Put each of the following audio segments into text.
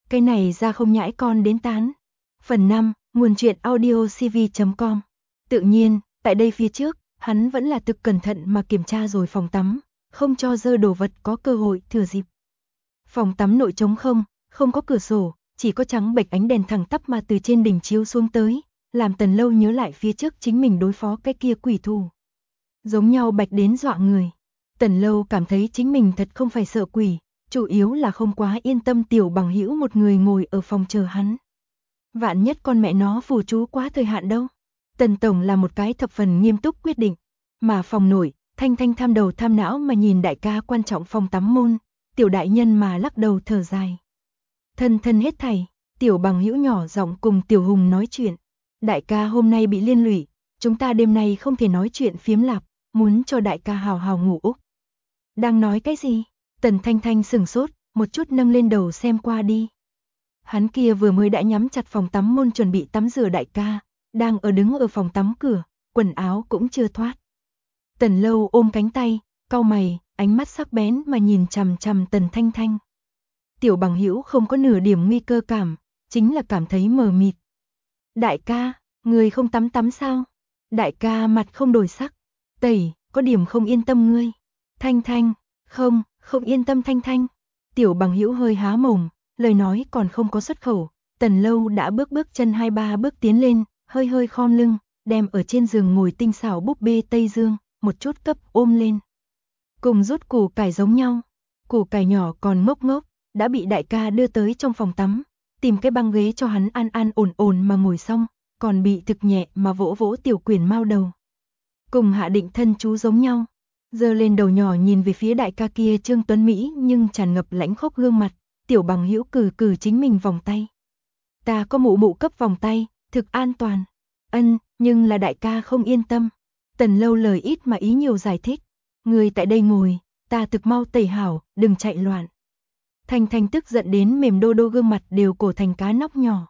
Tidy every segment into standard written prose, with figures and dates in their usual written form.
Cái này ra không nhãi con đến tán. Phần 5, nguồn truyện audio cv.com. Tự nhiên, tại đây phía trước, hắn vẫn là thực cẩn thận mà kiểm tra rồi phòng tắm, không cho dơ đồ vật có cơ hội thừa dịp. Phòng tắm nội trống không có cửa sổ, chỉ có trắng bệch ánh đèn thẳng tắp mà từ trên đỉnh chiếu xuống tới, làm Tần Lâu nhớ lại phía trước chính mình đối phó cái kia quỷ thù. Giống nhau bạch đến dọa người. Tần Lâu cảm thấy chính mình thật không phải sợ quỷ, chủ yếu là không quá yên tâm tiểu bằng hữu một người ngồi ở phòng chờ hắn. Vạn nhất con mẹ nó phù chú quá thời hạn đâu. Tần Tổng là một cái thập phần nghiêm túc quyết định, mà phòng nội, Thanh Thanh tham đầu tham não mà nhìn đại ca quan trọng phòng tắm môn, tiểu đại nhân mà lắc đầu thở dài. Thân hết thảy, tiểu bằng hữu nhỏ giọng cùng tiểu hùng nói chuyện. Đại ca hôm nay bị liên lụy, chúng ta đêm nay không thể nói chuyện phiếm lạp, muốn cho đại ca hào hào ngủ úc. Đang nói cái gì? Tần Thanh Thanh sửng sốt, một chút nâng lên đầu xem qua đi. Hắn kia vừa mới đã nhắm chặt phòng tắm môn chuẩn bị tắm rửa đại ca, đang đứng ở phòng tắm cửa, quần áo cũng chưa thoát. Tần Lâu ôm cánh tay, cau mày, ánh mắt sắc bén mà nhìn chằm chằm Tần Thanh Thanh. Tiểu bằng hữu không có nửa điểm nguy cơ cảm, chính là cảm thấy mờ mịt. Đại ca, người không tắm sao? Đại ca mặt không đổi sắc. Tẩy, có điểm không yên tâm ngươi. Thanh Thanh, không yên tâm Thanh Thanh. Tiểu bằng hữu hơi há mồm, lời nói còn không có xuất khẩu. Tần Lâu đã bước chân 2-3 bước tiến lên, hơi khom lưng, đem ở trên giường ngồi tinh xảo búp bê Tây Dương, một chút cấp ôm lên. Cùng rút củ cải giống nhau. Củ cải nhỏ còn ngốc, đã bị đại ca đưa tới trong phòng tắm, tìm cái băng ghế cho hắn an ổn mà ngồi xong, còn bị thực nhẹ mà vỗ tiểu quyển mao đầu. Cùng hạ định thân chú giống nhau, giơ lên đầu nhỏ nhìn về phía đại ca kia trương tuấn Mỹ nhưng tràn ngập lãnh khốc gương mặt, tiểu bằng hữu cử chính mình vòng tay. Ta có mụ cấp vòng tay, thực an toàn. Nhưng là đại ca không yên tâm. Tần Lâu lời ít mà ý nhiều giải thích. Người tại đây ngồi, ta thực mau tẩy hảo, đừng chạy loạn. Thanh Thanh tức giận đến mềm đô gương mặt đều cổ thành cá nóc nhỏ.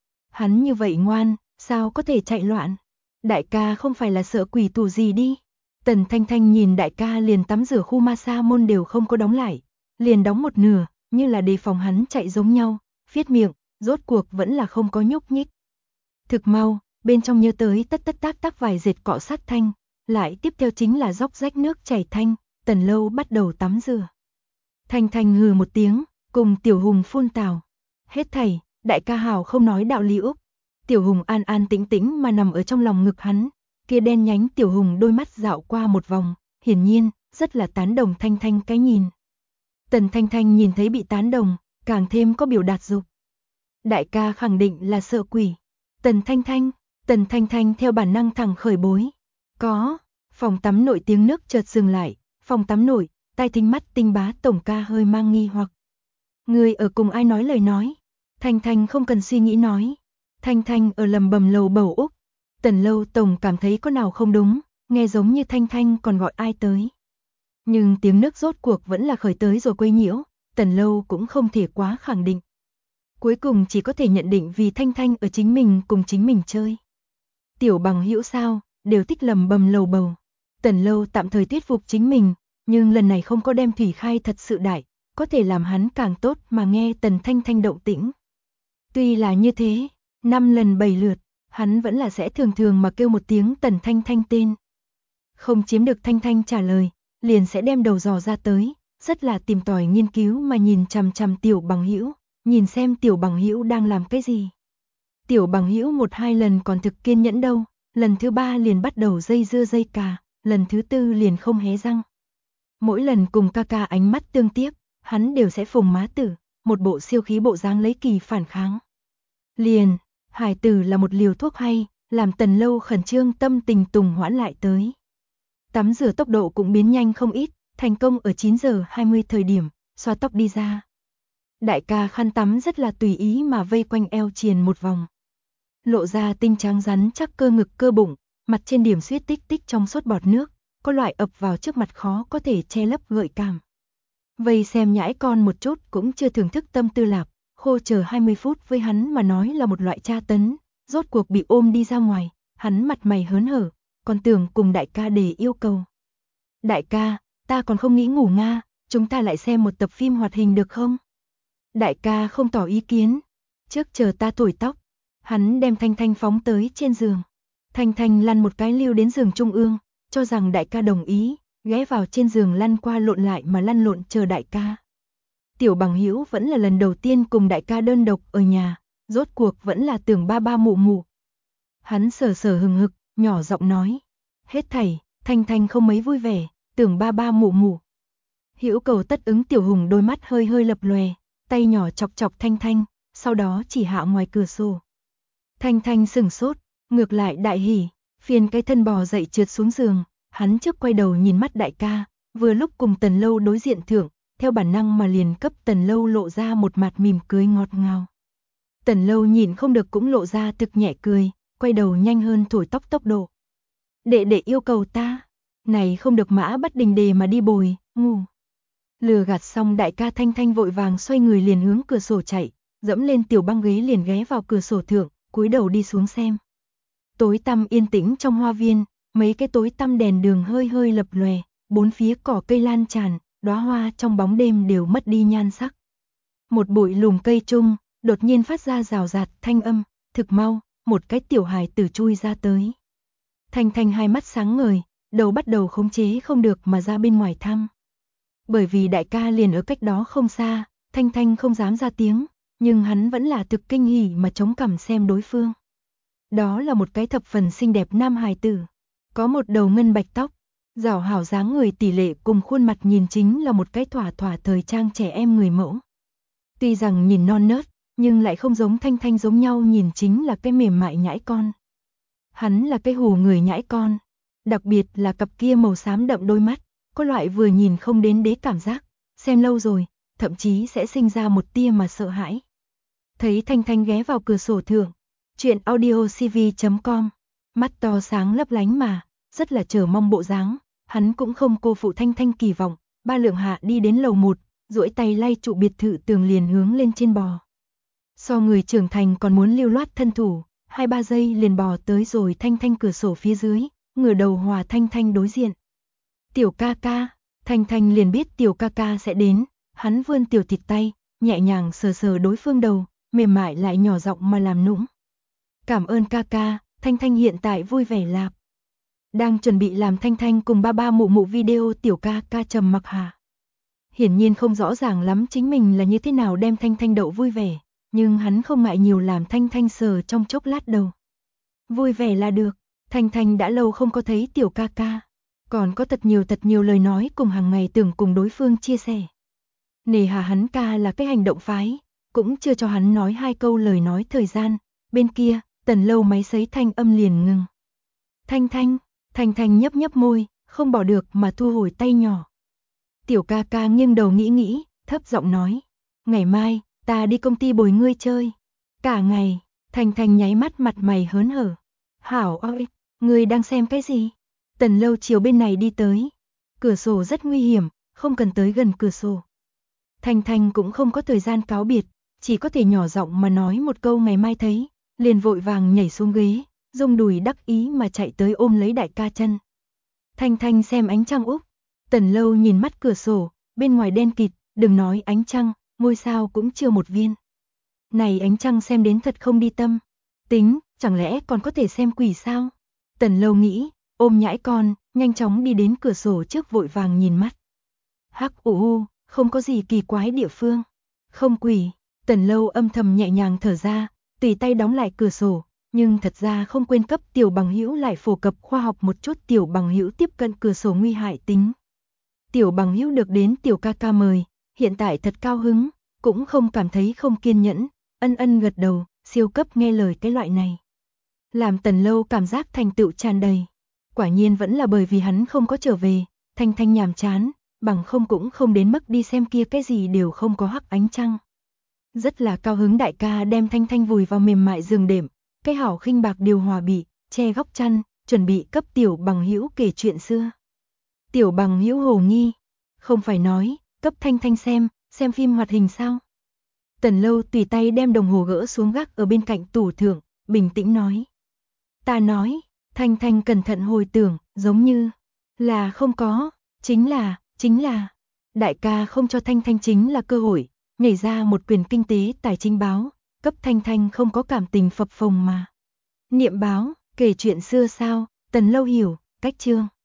Hắn như vậy ngoan, sao có thể chạy loạn? Đại ca không phải là sợ quỷ tù gì đi. Tần Thanh Thanh nhìn đại ca liền tắm rửa khu massage môn đều không có đóng lại, liền đóng một nửa, như là đề phòng hắn chạy giống nhau, viết miệng, rốt cuộc vẫn là không có nhúc nhích. Thực mau, bên trong nhớ tới tất tác vài dệt cọ sát thanh, lại tiếp theo chính là róc rách nước chảy thanh, Tần Lâu bắt đầu tắm rửa. Thanh Thanh hừ một tiếng, cùng tiểu hùng phun tào. Hết thảy, đại ca hảo không nói đạo lý úc. Tiểu hùng an tĩnh mà nằm ở trong lòng ngực hắn, kia đen nhánh tiểu hùng đôi mắt dạo qua một vòng, hiển nhiên, rất là tán đồng Thanh Thanh cái nhìn. Tần Thanh Thanh nhìn thấy bị tán đồng, càng thêm có biểu đạt dục. Đại ca khẳng định là sợ quỷ. Tần Thanh Thanh theo bản năng thẳng khởi bối. Có, phòng tắm nội tiếng nước chợt dừng lại, phòng tắm nội, tai thính mắt tinh bá tổng ca hơi mang nghi hoặc. Người ở cùng ai nói lời nói? Thanh Thanh không cần suy nghĩ nói. Thanh Thanh ở lầm bầm lầu bầu úc. Tần Lâu tổng cảm thấy có nào không đúng, nghe giống như Thanh Thanh còn gọi ai tới. Nhưng tiếng nước rốt cuộc vẫn là khởi tới rồi quấy nhiễu, Tần Lâu cũng không thể quá khẳng định. Cuối cùng chỉ có thể nhận định vì Thanh Thanh ở chính mình cùng chính mình chơi. Tiểu bằng hữu sao, đều thích lầm bầm lầu bầu. Tần Lâu tạm thời thuyết phục chính mình, nhưng lần này không có đem thủy khai thật sự đại, có thể làm hắn càng tốt mà nghe Tần Thanh Thanh động tĩnh. Tuy là như thế, 5 lần 7 lượt, hắn vẫn là sẽ thường mà kêu một tiếng Tần Thanh Thanh tên. Không chiếm được Thanh Thanh trả lời, liền sẽ đem đầu dò ra tới, rất là tìm tòi nghiên cứu mà nhìn chằm tiểu bằng hữu, nhìn xem tiểu bằng hữu đang làm cái gì. Tiểu bằng hữu 1-2 lần còn thực kiên nhẫn đâu, lần thứ 3 liền bắt đầu dây dưa dây cà, lần thứ 4 liền không hé răng. Mỗi lần cùng ca ánh mắt tương tiếp, hắn đều sẽ phồng má tử, một bộ siêu khí bộ dáng lấy kỳ phản kháng. Liền, hải tử là một liều thuốc hay, làm Tần Lâu khẩn trương tâm tình tùng hoãn lại tới. Tắm rửa tốc độ cũng biến nhanh không ít, thành công ở 9 giờ 20 thời điểm, xoa tóc đi ra. Đại ca khăn tắm rất là tùy ý mà vây quanh eo triền một vòng. Lộ ra tinh trắng rắn chắc cơ ngực cơ bụng, mặt trên điểm suýt tích trong suốt bọt nước, có loại ập vào trước mặt khó có thể che lấp gợi cảm. Vây xem nhãi con một chút cũng chưa thưởng thức tâm tư lạc, khô chờ 20 phút với hắn mà nói là một loại tra tấn, rốt cuộc bị ôm đi ra ngoài, hắn mặt mày hớn hở, còn tưởng cùng đại ca để yêu cầu. Đại ca, ta còn không nghĩ ngủ nga, chúng ta lại xem một tập phim hoạt hình được không? Đại ca không tỏ ý kiến. Trước chờ ta thổi tóc. Hắn đem Thanh Thanh phóng tới trên giường. Thanh Thanh lăn một cái lưu đến giường trung ương, cho rằng đại ca đồng ý, ghé vào trên giường lăn qua lộn lại mà lăn lộn chờ đại ca. Tiểu Bằng Hữu vẫn là lần đầu tiên cùng đại ca đơn độc ở nhà, rốt cuộc vẫn là tưởng ba ba mụ mụ. Hắn sờ sờ hừng hực, nhỏ giọng nói, hết thảy, Thanh Thanh không mấy vui vẻ, tưởng ba ba mụ mụ. Hữu Cầu tất ứng Tiểu Hùng đôi mắt hơi hơi lập lòe, tay nhỏ chọc chọc Thanh Thanh, sau đó chỉ hạ ngoài cửa sổ. Thanh Thanh sửng sốt, ngược lại đại hỉ, phiền cái thân bò dậy trượt xuống giường, hắn trước quay đầu nhìn mắt đại ca, vừa lúc cùng Tần Lâu đối diện thượng, theo bản năng mà liền cấp Tần Lâu lộ ra một mặt mỉm cười ngọt ngào. Tần Lâu nhìn không được cũng lộ ra thực nhẹ cười, quay đầu nhanh hơn thổi tóc tốc độ. Đệ đệ yêu cầu ta, này không được Mã Bất Đình Đề mà đi bồi, ngu. Lừa gạt xong đại ca, Thanh Thanh vội vàng xoay người liền hướng cửa sổ chạy, dẫm lên tiểu băng ghế liền ghé vào cửa sổ thượng, cúi đầu đi xuống xem. Tối tăm yên tĩnh trong hoa viên, mấy cái tối tăm đèn đường hơi hơi lập lòe, bốn phía cỏ cây lan tràn, đóa hoa trong bóng đêm đều mất đi nhan sắc. Một bụi lùm cây trung, đột nhiên phát ra rào rạt thanh âm, thực mau, một cái tiểu hài tử chui ra tới. Thanh Thanh hai mắt sáng ngời, đầu bắt đầu khống chế không được mà ra bên ngoài thăm. Bởi vì đại ca liền ở cách đó không xa, Thanh Thanh không dám ra tiếng, nhưng hắn vẫn là thực kinh hỉ mà chống cằm xem đối phương. Đó là một cái thập phần xinh đẹp nam hài tử, có một đầu ngân bạch tóc, rảo hảo dáng người tỷ lệ cùng khuôn mặt nhìn chính là một cái thỏa thỏa thời trang trẻ em người mẫu. Tuy rằng nhìn non nớt, nhưng lại không giống Thanh Thanh giống nhau, nhìn chính là cái mềm mại nhãi con. Hắn là cái hù người nhãi con, đặc biệt là cặp kia màu xám đậm đôi mắt, có loại vừa nhìn không đến đế cảm giác, xem lâu rồi, thậm chí sẽ sinh ra một tia mà sợ hãi. Thấy Thanh Thanh ghé vào cửa sổ thượng, chuyện audiocv.com, mắt to sáng lấp lánh mà, rất là chờ mong bộ dáng, hắn cũng không cô phụ Thanh Thanh kỳ vọng, ba lượng hạ đi đến lầu 1, duỗi tay lay trụ biệt thự tường liền hướng lên trên bò. So người trưởng thành còn muốn lưu loát thân thủ, 2-3 giây liền bò tới rồi Thanh Thanh cửa sổ phía dưới, ngửa đầu hòa Thanh Thanh đối diện. Tiểu ca ca, Thanh Thanh liền biết tiểu ca ca sẽ đến, hắn vươn tiểu thịt tay, nhẹ nhàng sờ sờ đối phương đầu, mềm mại lại nhỏ giọng mà làm nũng. Cảm ơn ca ca, Thanh Thanh hiện tại vui vẻ lạp. Đang chuẩn bị làm Thanh Thanh cùng ba ba mụ mụ video, tiểu ca ca trầm mặc hạ. Hiển nhiên không rõ ràng lắm chính mình là như thế nào đem Thanh Thanh đậu vui vẻ, nhưng hắn không ngại nhiều làm Thanh Thanh sờ trong chốc lát đầu. Vui vẻ là được, Thanh Thanh đã lâu không có thấy tiểu ca ca, còn có thật nhiều lời nói cùng hàng ngày tưởng cùng đối phương chia sẻ. Nề hà hắn ca là cái hành động phái, cũng chưa cho hắn nói 2 câu lời nói thời gian, bên kia, Tần Lâu máy sấy thanh âm liền ngừng. Thanh Thanh nhấp nhấp môi, không bỏ được mà thu hồi tay nhỏ. Tiểu ca ca nghiêng đầu nghĩ, thấp giọng nói, ngày mai, ta đi công ty bồi ngươi chơi. Cả ngày, Thanh Thanh nháy mắt mặt mày hớn hở. Hảo ơi, ngươi đang xem cái gì? Tần Lâu chiều bên này đi tới. Cửa sổ rất nguy hiểm, không cần tới gần cửa sổ. Thanh Thanh cũng không có thời gian cáo biệt, chỉ có thể nhỏ giọng mà nói một câu ngày mai thấy, liền vội vàng nhảy xuống ghế, rung đùi đắc ý mà chạy tới ôm lấy đại ca chân. Thanh Thanh xem ánh trăng úp, Tần Lâu nhìn mắt cửa sổ, bên ngoài đen kịt, đừng nói ánh trăng, ngôi sao cũng chưa một viên. Này ánh trăng xem đến thật không đi tâm. Tính, chẳng lẽ còn có thể xem quỷ sao? Tần Lâu nghĩ, ôm nhãi con, nhanh chóng đi đến cửa sổ trước vội vàng nhìn mắt. Hắc không có gì kỳ quái địa phương. Không quỷ, Tần Lâu âm thầm nhẹ nhàng thở ra, tùy tay đóng lại cửa sổ, nhưng thật ra không quên cấp Tiểu Bằng Hữu lại phổ cập khoa học một chút. Tiểu Bằng Hữu tiếp cận cửa sổ nguy hại tính. Tiểu Bằng Hữu được đến tiểu ca ca mời, hiện tại thật cao hứng, cũng không cảm thấy không kiên nhẫn, ân gật đầu, siêu cấp nghe lời cái loại này. Làm Tần Lâu cảm giác thành tựu tràn đầy. Quả nhiên vẫn là bởi vì hắn không có trở về, Thanh Thanh nhàm chán, bằng không cũng không đến mức đi xem kia cái gì đều không có hắc ánh trăng. Rất là cao hứng đại ca đem Thanh Thanh vùi vào mềm mại giường đệm, cái hảo khinh bạc điều hòa bị, che góc chăn, chuẩn bị cấp Tiểu Bằng Hữu kể chuyện xưa. Tiểu Bằng Hữu hồ nghi, không phải nói, cấp Thanh Thanh xem phim hoạt hình sao? Tần Lâu tùy tay đem đồng hồ gỡ xuống gác ở bên cạnh tủ thượng, bình tĩnh nói. Ta nói, Thanh Thanh cẩn thận hồi tưởng, giống như là không có, chính là, đại ca không cho Thanh Thanh chính là cơ hội, nhảy ra một quyền kinh tế tài chính báo, cấp Thanh Thanh không có cảm tình phập phồng mà. Niệm báo, kể chuyện xưa sao, Tần Lâu hiểu, cách chương.